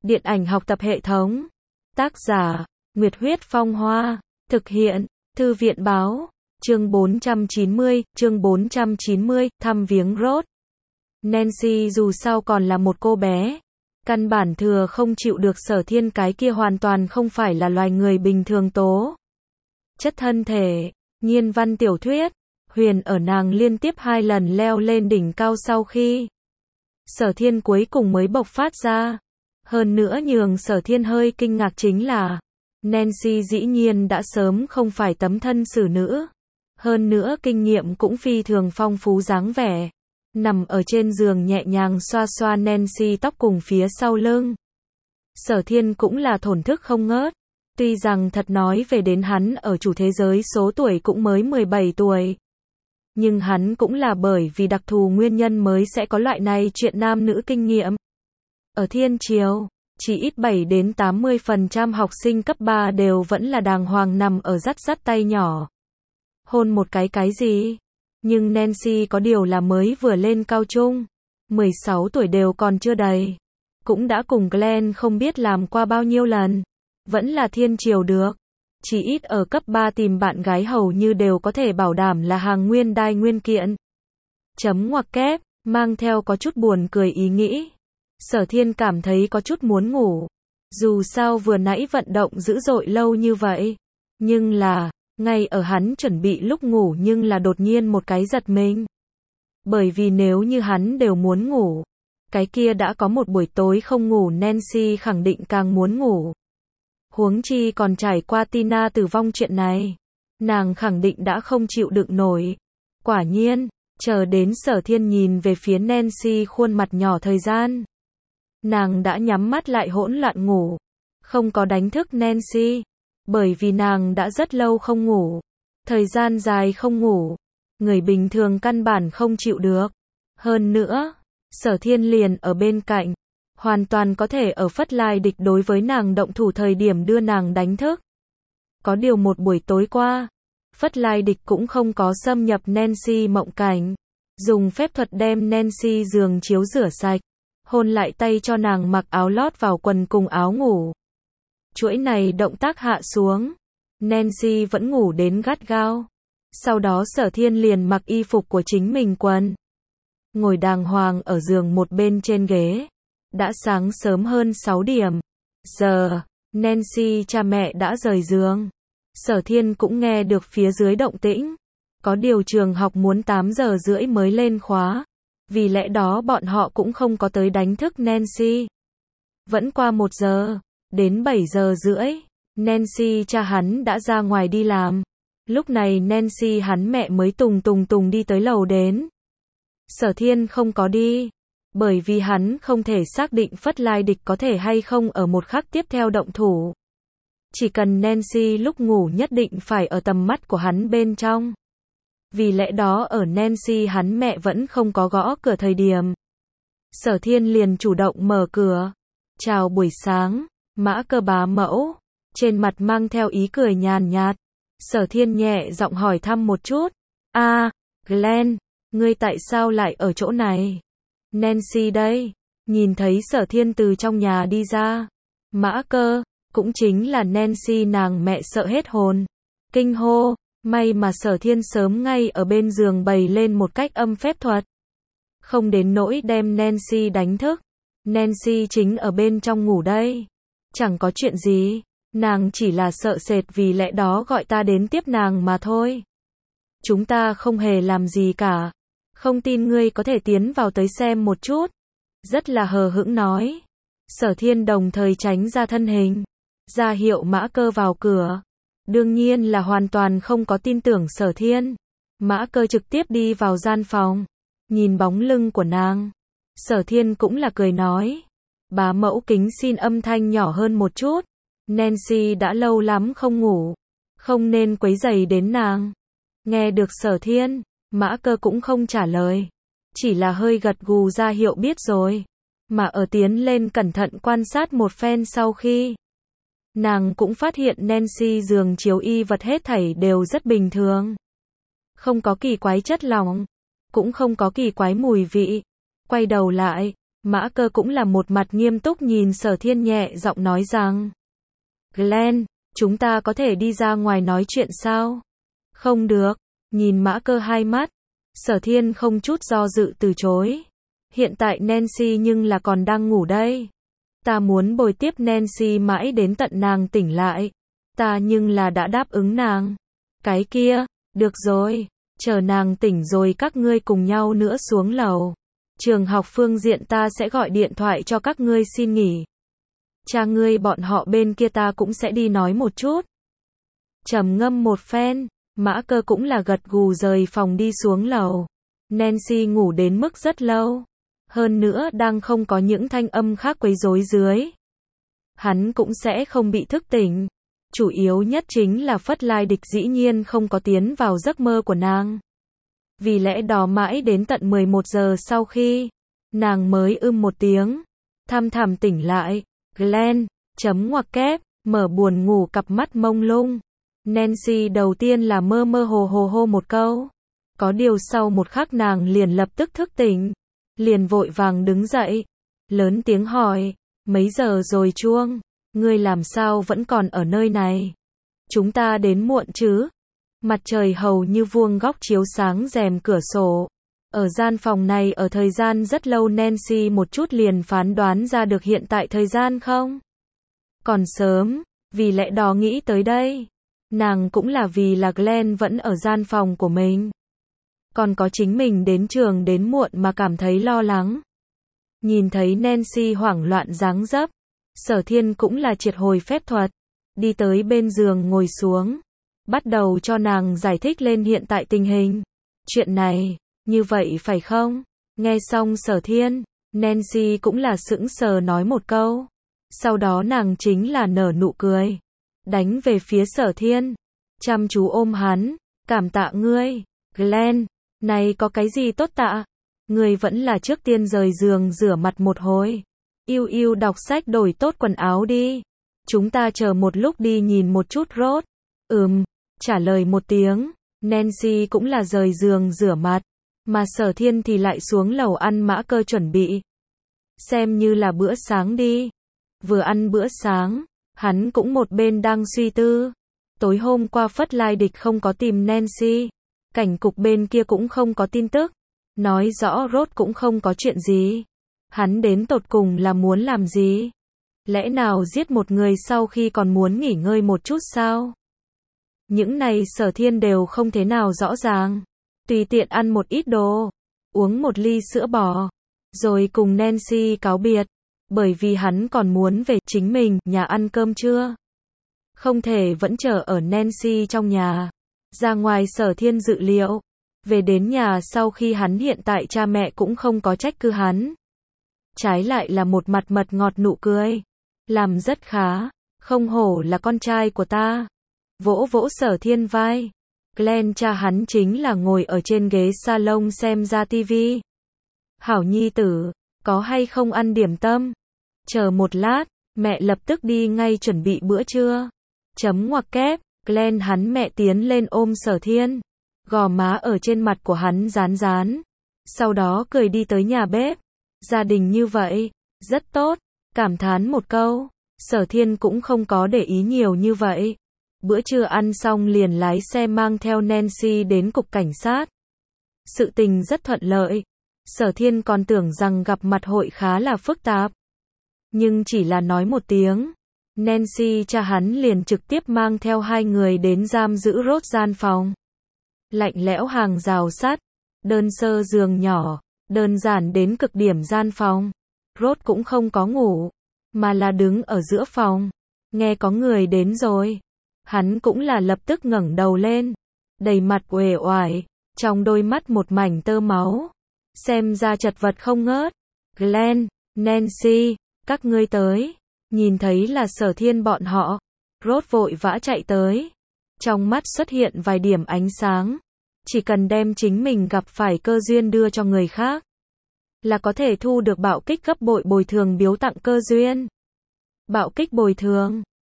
Điện ảnh học tập hệ thống. Tác giả, Nguyệt Huyết Phong Hoa. Thực hiện, Thư viện Báo. Chương 490, thăm viếng Rose. Nancy dù sao còn là một cô bé. Căn bản thừa không chịu được Sở Thiên, cái kia hoàn toàn không phải là loài người bình thường tố chất thân thể. Nhiên văn tiểu thuyết, huyền ở nàng liên tiếp 2 lần leo lên đỉnh cao sau khi Sở Thiên cuối cùng mới bộc phát ra. Hơn nữa nhường Sở Thiên hơi kinh ngạc chính là Nancy dĩ nhiên đã sớm không phải tấm thân xử nữ. Hơn nữa kinh nghiệm cũng phi thường phong phú dáng vẻ. Nằm ở trên giường nhẹ nhàng xoa xoa Nancy tóc cùng phía sau lưng. Sở Thiên cũng là thổn thức không ngớt. Tuy rằng thật nói về đến hắn ở chủ thế giới số tuổi cũng mới 17 tuổi. Nhưng hắn cũng là bởi vì đặc thù nguyên nhân mới sẽ có loại này chuyện nam nữ kinh nghiệm. Ở Thiên Triều, chỉ ít 7 đến 80% học sinh cấp 3 đều vẫn là đàng hoàng nằm ở dắt tay nhỏ. Hôn một cái gì? Nhưng Nancy có điều là mới vừa lên cao trung. 16 tuổi đều còn chưa đầy. Cũng đã cùng Glenn không biết làm qua bao nhiêu lần. Vẫn là Thiên Triều được. Chỉ ít ở cấp 3 tìm bạn gái hầu như đều có thể bảo đảm là hàng nguyên đai nguyên kiện. Chấm ngoặc kép, mang theo có chút buồn cười ý nghĩ. Sở Thiên cảm thấy có chút muốn ngủ. Dù sao vừa nãy vận động dữ dội lâu như vậy. Nhưng là, ngay ở hắn chuẩn bị lúc ngủ nhưng là đột nhiên một cái giật mình. Bởi vì nếu như hắn đều muốn ngủ, cái kia đã có một buổi tối không ngủ Nancy khẳng định càng muốn ngủ. Huống chi còn trải qua Tina tử vong chuyện này. Nàng khẳng định đã không chịu đựng nổi. Quả nhiên, chờ đến Sở Thiên nhìn về phía Nancy khuôn mặt nhỏ thời gian. Nàng đã nhắm mắt lại hỗn loạn ngủ. Không có đánh thức Nancy. Bởi vì nàng đã rất lâu không ngủ. Thời gian dài không ngủ. Người bình thường căn bản không chịu được. Hơn nữa, Sở Thiên liền ở bên cạnh. Hoàn toàn có thể ở phất lai địch đối với nàng động thủ thời điểm đưa nàng đánh thức. Có điều một buổi tối qua, phất lai địch cũng không có xâm nhập Nancy mộng cảnh. Dùng phép thuật đem Nancy giường chiếu rửa sạch. Hôn lại tay cho nàng mặc áo lót vào quần cùng áo ngủ. Chuỗi này động tác hạ xuống. Nancy vẫn ngủ đến gắt gao. Sau đó Sở Thiên liền mặc y phục của chính mình quần. Ngồi đàng hoàng ở giường một bên trên ghế. Đã sáng sớm hơn 6 điểm. Giờ, Nancy cha mẹ đã rời giường. Sở Thiên cũng nghe được phía dưới động tĩnh. Có điều trường học muốn 8 giờ rưỡi mới lên khóa. Vì lẽ đó bọn họ cũng không có tới đánh thức Nancy. Vẫn qua 1 giờ, đến 7 giờ rưỡi, Nancy cha hắn đã ra ngoài đi làm. Lúc này Nancy hắn mẹ mới tùng đi tới lầu đến. Sở Thiên không có đi. Bởi vì hắn không thể xác định phất lai địch có thể hay không ở một khắc tiếp theo động thủ. Chỉ cần Nancy lúc ngủ nhất định phải ở tầm mắt của hắn bên trong. Vì lẽ đó ở Nancy hắn mẹ vẫn không có gõ cửa thời điểm. Sở Thiên liền chủ động mở cửa. Chào buổi sáng, Mã Cơ bá mẫu. Trên mặt mang theo ý cười nhàn nhạt. Sở Thiên nhẹ giọng hỏi thăm một chút. Glenn, ngươi tại sao lại ở chỗ này? Nancy đây. Nhìn thấy Sở Thiên từ trong nhà đi ra. Mã Cơ, cũng chính là Nancy nàng mẹ sợ hết hồn. Kinh hô, may mà Sở Thiên sớm ngay ở bên giường bày lên một cách âm phép thuật. Không đến nỗi đem Nancy đánh thức. Nancy chính ở bên trong ngủ đây. Chẳng có chuyện gì. Nàng chỉ là sợ sệt vì lẽ đó gọi ta đến tiếp nàng mà thôi. Chúng ta không hề làm gì cả. Không tin ngươi có thể tiến vào tới xem một chút. Rất là hờ hững nói. Sở Thiên đồng thời tránh ra thân hình. Ra hiệu Mã Cơ vào cửa. Đương nhiên là hoàn toàn không có tin tưởng Sở Thiên. Mã Cơ trực tiếp đi vào gian phòng. Nhìn bóng lưng của nàng. Sở Thiên cũng là cười nói. Bá mẫu kính xin âm thanh nhỏ hơn một chút. Nancy đã lâu lắm không ngủ. Không nên quấy rầy đến nàng. Nghe được Sở Thiên, Mã Cơ cũng không trả lời. Chỉ là hơi gật gù ra hiệu biết rồi. Mà ở tiến lên cẩn thận quan sát một phen sau khi. Nàng cũng phát hiện Nancy giường chiếu y vật hết thảy đều rất bình thường. Không có kỳ quái chất lỏng. Cũng không có kỳ quái mùi vị. Quay đầu lại, Mã Cơ cũng là một mặt nghiêm túc nhìn Sở Thiên nhẹ giọng nói rằng, Glenn, chúng ta có thể đi ra ngoài nói chuyện sao? Không được, nhìn Mã Cơ hai mắt, Sở Thiên không chút do dự từ chối. Hiện tại Nancy nhưng là còn đang ngủ đây. Ta muốn bồi tiếp Nancy mãi đến tận nàng tỉnh lại. Ta nhưng là đã đáp ứng nàng. Cái kia, được rồi, chờ nàng tỉnh rồi các ngươi cùng nhau nữa xuống lầu. Trường học phương diện ta sẽ gọi điện thoại cho các ngươi xin nghỉ. Cha ngươi bọn họ bên kia ta cũng sẽ đi nói một chút. Trầm ngâm một phen, Mã Cơ cũng là gật gù rời phòng đi xuống lầu. Nancy ngủ đến mức rất lâu. Hơn nữa đang không có những thanh âm khác quấy rối dưới. Hắn cũng sẽ không bị thức tỉnh. Chủ yếu nhất chính là Phất Lai Địch dĩ nhiên không có tiến vào giấc mơ của nàng. Vì lẽ đó mãi đến tận 11 giờ sau khi nàng mới một tiếng, thăm thẳm tỉnh lại. Glenn, chấm ngoặc kép, mở buồn ngủ cặp mắt mông lung. Nancy đầu tiên là mơ mơ hồ hồ hô một câu. Có điều sau một khắc nàng liền lập tức thức tỉnh. Liền vội vàng đứng dậy. Lớn tiếng hỏi, mấy giờ rồi chuông? Ngươi làm sao vẫn còn ở nơi này? Chúng ta đến muộn chứ? Mặt trời hầu như vuông góc chiếu sáng rèm cửa sổ. Ở gian phòng này ở thời gian rất lâu Nancy một chút liền phán đoán ra được hiện tại thời gian không? Còn sớm, vì lẽ đó nghĩ tới đây. Nàng cũng là vì là Glenn vẫn ở gian phòng của mình. Còn có chính mình đến trường đến muộn mà cảm thấy lo lắng. Nhìn thấy Nancy hoảng loạn dáng dấp, Sở Thiên cũng là triệt hồi phép thuật, đi tới bên giường ngồi xuống, bắt đầu cho nàng giải thích lên hiện tại tình hình. Chuyện này, như vậy phải không? Nghe xong Sở Thiên, Nancy cũng là sững sờ nói một câu. Sau đó nàng chính là nở nụ cười, đánh về phía Sở Thiên, chăm chú ôm hắn, cảm tạ ngươi, Glenn, này có cái gì tốt tạ? Ngươi vẫn là trước tiên rời giường rửa mặt một hồi. Yêu yêu đọc sách đổi tốt quần áo đi. Chúng ta chờ một lúc đi nhìn một chút Rốt. Trả lời một tiếng. Nancy cũng là rời giường rửa mặt. Mà Sở Thiên thì lại xuống lầu ăn Mã Cơ chuẩn bị. Xem như là bữa sáng đi. Vừa ăn bữa sáng, hắn cũng một bên đang suy tư. Tối hôm qua Phất Lai Địch không có tìm Nancy. Cảnh cục bên kia cũng không có tin tức. Nói rõ Rốt cũng không có chuyện gì. Hắn đến tột cùng là muốn làm gì? Lẽ nào giết một người sau khi còn muốn nghỉ ngơi một chút sao? Những này Sở Thiên đều không thế nào rõ ràng. Tùy tiện ăn một ít đồ, uống một ly sữa bò, rồi cùng Nancy cáo biệt. Bởi vì hắn còn muốn về chính mình nhà ăn cơm trưa. Không thể vẫn chờ ở Nancy trong nhà. Ra ngoài Sở Thiên dự liệu. Về đến nhà sau khi hắn hiện tại cha mẹ cũng không có trách cứ hắn. Trái lại là một mặt mật ngọt nụ cười. Làm rất khá. Không hổ là con trai của ta. Vỗ vỗ Sở Thiên vai. Glenn cha hắn chính là ngồi ở trên ghế salon xem ra tivi. Hảo nhi tử, có hay không ăn điểm tâm? Chờ một lát, mẹ lập tức đi ngay chuẩn bị bữa trưa. Chấm ngoặc kép, Glenn hắn mẹ tiến lên ôm Sở Thiên. Gò má ở trên mặt của hắn rán rán. Sau đó cười đi tới nhà bếp. Gia đình như vậy, rất tốt. Cảm thán một câu. Sở Thiên cũng không có để ý nhiều như vậy. Bữa trưa ăn xong liền lái xe mang theo Nancy đến cục cảnh sát. Sự tình rất thuận lợi. Sở Thiên còn tưởng rằng gặp mặt hội khá là phức tạp. Nhưng chỉ là nói một tiếng. Nancy cha hắn liền trực tiếp mang theo hai người đến giam giữ Rốt gian phòng. Lạnh lẽo hàng rào sắt, đơn sơ giường nhỏ, đơn giản đến cực điểm gian phòng. Rốt cũng không có ngủ, mà là đứng ở giữa phòng. Nghe có người đến rồi. Hắn cũng là lập tức ngẩng đầu lên, đầy mặt uể oải, trong đôi mắt một mảnh tơ máu. Xem ra chật vật không ngớt. Glenn, Nancy, các ngươi tới. Nhìn thấy là Sở Thiên bọn họ. Rốt vội vã chạy tới. Trong mắt xuất hiện vài điểm ánh sáng. Chỉ cần đem chính mình gặp phải cơ duyên đưa cho người khác, là có thể thu được bạo kích gấp bội bồi thường biếu tặng cơ duyên. Bạo kích bồi thường.